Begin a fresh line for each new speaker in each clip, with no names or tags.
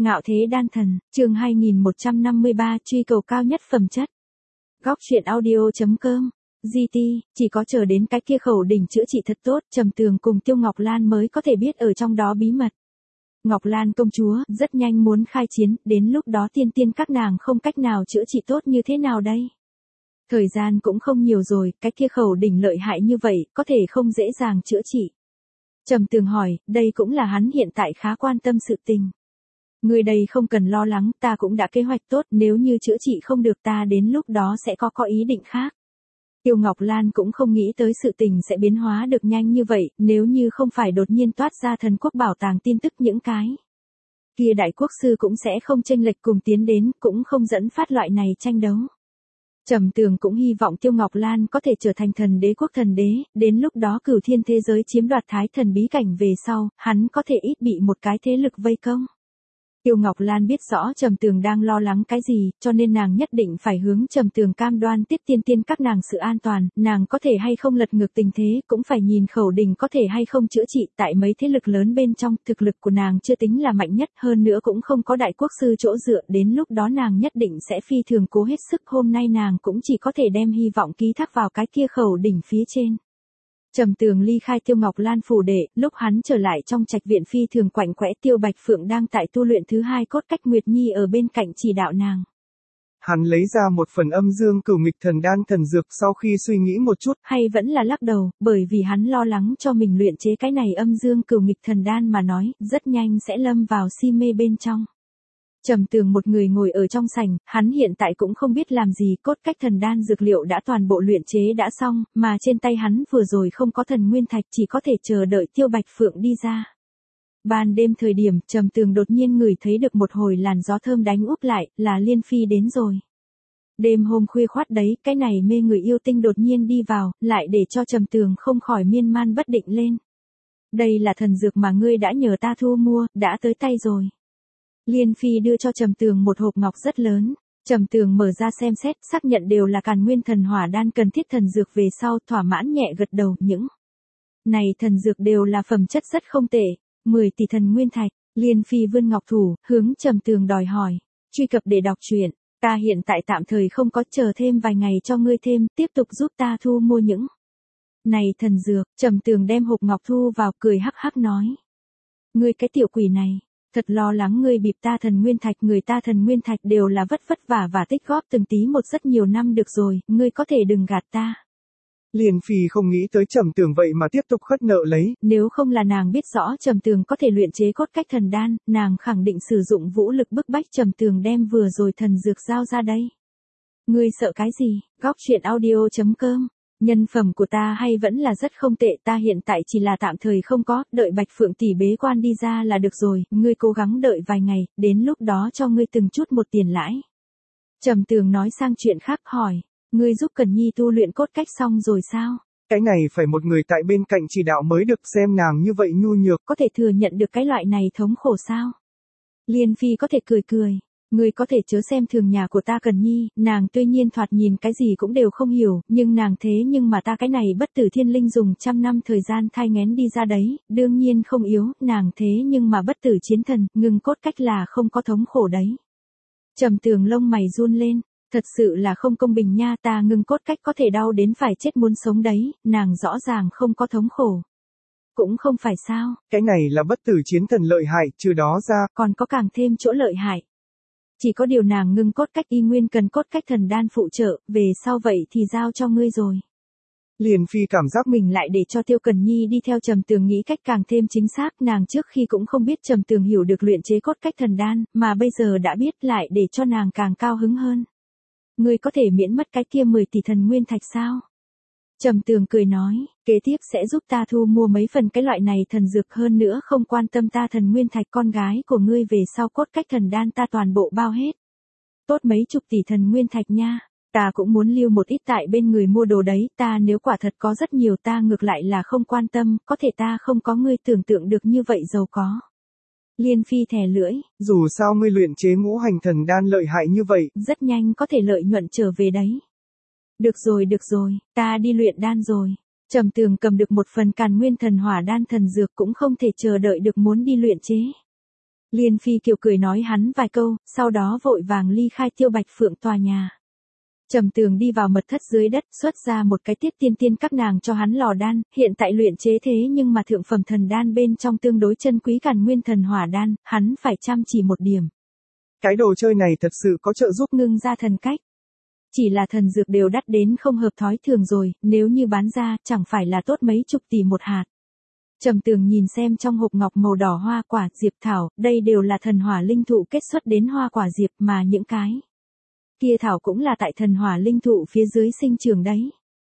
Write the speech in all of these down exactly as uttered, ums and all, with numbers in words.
Ngạo thế đan thần, chương hai nghìn một trăm năm mươi ba truy cầu cao nhất phẩm chất. Góc truyện audio.com, giê tê, chỉ có chờ đến cái kia khẩu đỉnh chữa trị thật tốt, Trầm Tường cùng Tiêu Ngọc Lan mới có thể biết ở trong đó bí mật. Ngọc Lan công chúa, rất nhanh muốn khai chiến, đến lúc đó tiên tiên các nàng không cách nào chữa trị tốt như thế nào đây? Thời gian cũng không nhiều rồi, cái kia khẩu đỉnh lợi hại như vậy, có thể không dễ dàng chữa trị. Trầm Tường hỏi, đây cũng là hắn hiện tại khá quan tâm sự tình. Người đây không cần lo lắng, ta cũng đã kế hoạch tốt, nếu như chữa trị không được ta đến lúc đó sẽ có có ý định khác. Tiêu Ngọc Lan cũng không nghĩ tới sự tình sẽ biến hóa được nhanh như vậy, nếu như không phải đột nhiên toát ra thần quốc bảo tàng tin tức những cái. Kia đại quốc sư cũng sẽ không chênh lệch cùng tiến đến, cũng không dẫn phát loại này tranh đấu. Trầm Tường cũng hy vọng Tiêu Ngọc Lan có thể trở thành thần đế quốc thần đế, đến lúc đó cửu thiên thế giới chiếm đoạt thái thần bí cảnh về sau, hắn có thể ít bị một cái thế lực vây công. Tiêu Ngọc Lan biết rõ Trầm Tường đang lo lắng cái gì, cho nên nàng nhất định phải hướng Trầm Tường cam đoan tiết tiên tiên các nàng sự an toàn, nàng có thể hay không lật ngược tình thế, cũng phải nhìn khẩu đình có thể hay không chữa trị, tại mấy thế lực lớn bên trong, thực lực của nàng chưa tính là mạnh nhất, hơn nữa cũng không có đại quốc sư chỗ dựa, đến lúc đó nàng nhất định sẽ phi thường cố hết sức, hôm nay nàng cũng chỉ có thể đem hy vọng ký thác vào cái kia khẩu đỉnh phía trên. Trầm Tường ly khai Tiêu Ngọc Lan phủ đệ, lúc hắn trở lại trong trạch viện phi thường quạnh quẽ, Tiêu Bạch Phượng đang tại tu luyện thứ hai cốt cách, Nguyệt Nhi ở bên cạnh chỉ đạo nàng.
Hắn lấy ra một phần âm dương cửu nghịch thần đan thần dược sau khi suy nghĩ một chút,
hay vẫn là lắc đầu, bởi vì hắn lo lắng cho mình luyện chế cái này âm dương cửu nghịch thần đan mà nói, rất nhanh sẽ lâm vào si mê bên trong. Trầm Tường một người ngồi ở trong sảnh, hắn hiện tại cũng không biết làm gì, cốt cách thần đan dược liệu đã toàn bộ luyện chế đã xong, mà trên tay hắn vừa rồi không có thần nguyên thạch, chỉ có thể chờ đợi Tiêu Bạch Phượng đi ra. Ban đêm thời điểm, Trầm Tường đột nhiên ngửi thấy được một hồi làn gió thơm đánh úp lại, là Liên Phi đến rồi. Đêm hôm khuya khoắt đấy, cái này mê người yêu tinh đột nhiên đi vào, lại để cho Trầm Tường không khỏi miên man bất định lên. Đây là thần dược mà ngươi đã nhờ ta thu mua, đã tới tay rồi. Liên Phi đưa cho Trầm Tường một hộp ngọc rất lớn, Trầm Tường mở ra xem xét, xác nhận đều là càn nguyên thần hỏa đan cần thiết thần dược về sau, thỏa mãn nhẹ gật đầu, những này thần dược đều là phẩm chất rất không tệ, mười tỷ thần nguyên thạch. Liên Phi vươn ngọc thủ, hướng Trầm Tường đòi hỏi, truy cập để đọc truyện, ta hiện tại tạm thời không có, chờ thêm vài ngày cho ngươi thêm, tiếp tục giúp ta thu mua những này thần dược. Trầm Tường đem hộp ngọc thu vào, cười hắc hắc nói, ngươi cái tiểu quỷ này, thật lo lắng ngươi bịp ta thần nguyên thạch, người ta thần nguyên thạch đều là vất vất vả và tích góp từng tí một rất nhiều năm được rồi, ngươi có thể đừng gạt ta.
Liên Phi không nghĩ tới Trầm Tường vậy mà tiếp tục khất nợ lấy.
Nếu không là nàng biết rõ Trầm Tường có thể luyện chế cốt cách thần đan, nàng khẳng định sử dụng vũ lực bức bách Trầm Tường đem vừa rồi thần dược giao ra đây. Ngươi sợ cái gì? Góc truyện audio.com, nhân phẩm của ta hay vẫn là rất không tệ, ta hiện tại chỉ là tạm thời không có, đợi Bạch Phượng tỷ bế quan đi ra là được rồi, ngươi cố gắng đợi vài ngày, đến lúc đó cho ngươi từng chút một tiền lãi. Trầm Tường nói sang chuyện khác hỏi, ngươi giúp Cần Nhi tu luyện cốt cách xong rồi sao?
Cái này phải một người tại bên cạnh chỉ đạo mới được, xem nàng như vậy nhu nhược,
có thể thừa nhận được cái loại này thống khổ sao? Liên Phi có thể cười cười. Ngươi có thể chớ xem thường nhà của ta Cần Nhi, nàng tuy nhiên thoạt nhìn cái gì cũng đều không hiểu, nhưng nàng thế nhưng mà ta cái này bất tử thiên linh dùng trăm năm thời gian thai nghén đi ra đấy, đương nhiên không yếu, nàng thế nhưng mà bất tử chiến thần, ngừng cốt cách là không có thống khổ đấy. Trầm Tường lông mày run lên, thật sự là không công bình nha, ta ngừng cốt cách có thể đau đến phải chết muốn sống đấy, nàng rõ ràng không có thống khổ. Cũng không phải sao,
cái này là bất tử chiến thần lợi hại, trừ đó ra,
còn có càng thêm chỗ lợi hại. Chỉ có điều nàng ngưng cốt cách y nguyên cần cốt cách thần đan phụ trợ, về sau vậy thì giao cho ngươi rồi.
Liên Phi cảm giác
mình lại để cho Tiêu Cần Nhi đi theo Trầm Tường nghĩ cách càng thêm chính xác, nàng trước khi cũng không biết Trầm Tường hiểu được luyện chế cốt cách thần đan, mà bây giờ đã biết lại để cho nàng càng cao hứng hơn. Ngươi có thể miễn mất cái kia mười tỷ thần nguyên thạch sao? Trầm Tường cười nói, kế tiếp sẽ giúp ta thu mua mấy phần cái loại này thần dược, hơn nữa không quan tâm ta thần nguyên thạch, con gái của ngươi về sau cốt cách thần đan ta toàn bộ bao hết. Tốt mấy chục tỷ thần nguyên thạch nha, ta cũng muốn lưu một ít tại bên người mua đồ đấy, ta nếu quả thật có rất nhiều ta ngược lại là không quan tâm, có thể ta không có ngươi tưởng tượng được như vậy giàu có. Liên Phi thè lưỡi,
dù sao ngươi luyện chế ngũ hành thần đan lợi hại như vậy,
rất nhanh có thể lợi nhuận trở về đấy. Được rồi được rồi, ta đi luyện đan rồi. Trầm Tường cầm được một phần càn nguyên thần hỏa đan thần dược, cũng không thể chờ đợi được muốn đi luyện chế. Liên Phi Kiều cười nói hắn vài câu, sau đó vội vàng ly khai Tiêu Bạch Phượng tòa nhà. Trầm Tường đi vào mật thất dưới đất, xuất ra một cái tiết tiên tiên các nàng cho hắn lò đan, hiện tại luyện chế thế nhưng mà thượng phẩm thần đan bên trong tương đối chân quý Càn Nguyên Thần Hỏa đan, hắn phải chăm chỉ một điểm.
Cái đồ chơi này thật sự có trợ giúp
ngưng ra thần cách. Chỉ là thần dược đều đắt đến không hợp thói thường rồi, nếu như bán ra, chẳng phải là tốt mấy chục tỷ một hạt. Trầm Tường nhìn xem trong hộp ngọc màu đỏ hoa quả, diệp thảo, đây đều là thần hỏa linh thụ kết xuất đến hoa quả diệp mà những cái kia thảo cũng là tại thần hỏa linh thụ phía dưới sinh trưởng đấy.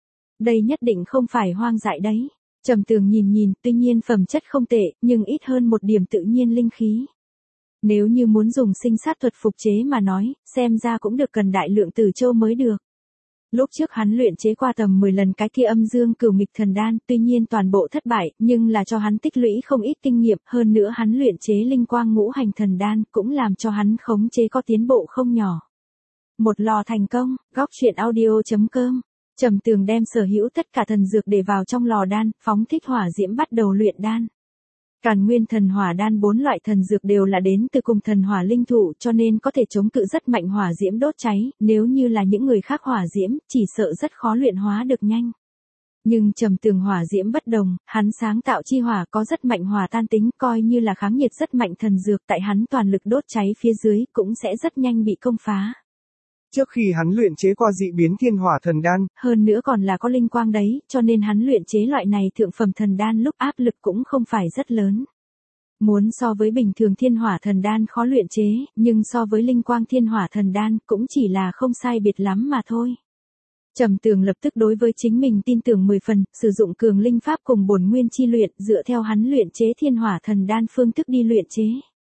Đây nhất định không phải hoang dại đấy. Trầm Tường nhìn nhìn, tuy nhiên phẩm chất không tệ, nhưng ít hơn một điểm tự nhiên linh khí. Nếu như muốn dùng sinh sát thuật phục chế mà nói, xem ra cũng được cần đại lượng tử châu mới được. Lúc trước hắn luyện chế qua tầm mười lần cái kia âm dương cửu nghịch thần đan, tuy nhiên toàn bộ thất bại, nhưng là cho hắn tích lũy không ít kinh nghiệm, hơn nữa hắn luyện chế linh quang ngũ hành thần đan, cũng làm cho hắn khống chế có tiến bộ không nhỏ. Một lò thành công, góc truyện audio chấm com. Trầm Tường đem sở hữu tất cả thần dược để vào trong lò đan, phóng thích hỏa diễm bắt đầu luyện đan. Càn Nguyên Thần Hỏa đan bốn loại thần dược đều là đến từ cùng thần hỏa linh thụ cho nên có thể chống cự rất mạnh hỏa diễm đốt cháy, nếu như là những người khác hỏa diễm, chỉ sợ rất khó luyện hóa được nhanh. Nhưng Trầm Tường hỏa diễm bất đồng, hắn sáng tạo chi hỏa có rất mạnh hòa tan tính, coi như là kháng nhiệt rất mạnh thần dược tại hắn toàn lực đốt cháy phía dưới cũng sẽ rất nhanh bị công phá.
Trước khi hắn luyện chế qua dị biến thiên hỏa thần đan,
hơn nữa còn là có linh quang đấy, cho nên hắn luyện chế loại này thượng phẩm thần đan lúc áp lực cũng không phải rất lớn. Muốn so với bình thường thiên hỏa thần đan khó luyện chế, nhưng so với linh quang thiên hỏa thần đan cũng chỉ là không sai biệt lắm mà thôi. Trầm Tường lập tức đối với chính mình tin tưởng mười phần, sử dụng cường linh pháp cùng bổn nguyên chi luyện, dựa theo hắn luyện chế thiên hỏa thần đan phương thức đi luyện chế.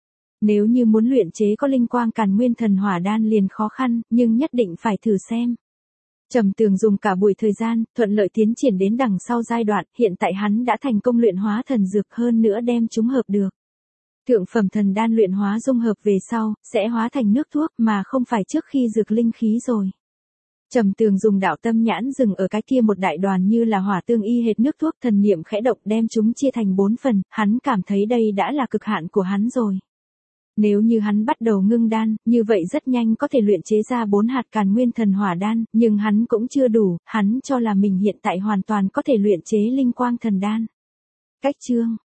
Nếu như muốn luyện chế có linh quang Càn Nguyên Thần Hỏa đan liền khó khăn, nhưng nhất định phải thử xem. Trầm Tường dùng cả buổi thời gian, thuận lợi tiến triển đến đằng sau giai đoạn, hiện tại hắn đã thành công luyện hóa thần dược hơn nữa đem chúng hợp được. Thượng phẩm thần đan luyện hóa dung hợp về sau, sẽ hóa thành nước thuốc mà không phải trước khi dược linh khí rồi. Trầm Tường dùng đạo tâm nhãn dừng ở cái kia một đại đoàn như là hỏa tương y hệt nước thuốc, thần niệm khẽ động đem chúng chia thành bốn phần, hắn cảm thấy đây đã là cực hạn của hắn rồi. Nếu như hắn bắt đầu ngưng đan, như vậy rất nhanh có thể luyện chế ra bốn hạt Càn Nguyên Thần Hỏa đan, nhưng hắn cũng chưa đủ, hắn cho là mình hiện tại hoàn toàn có thể luyện chế linh quang thần đan. Cách chương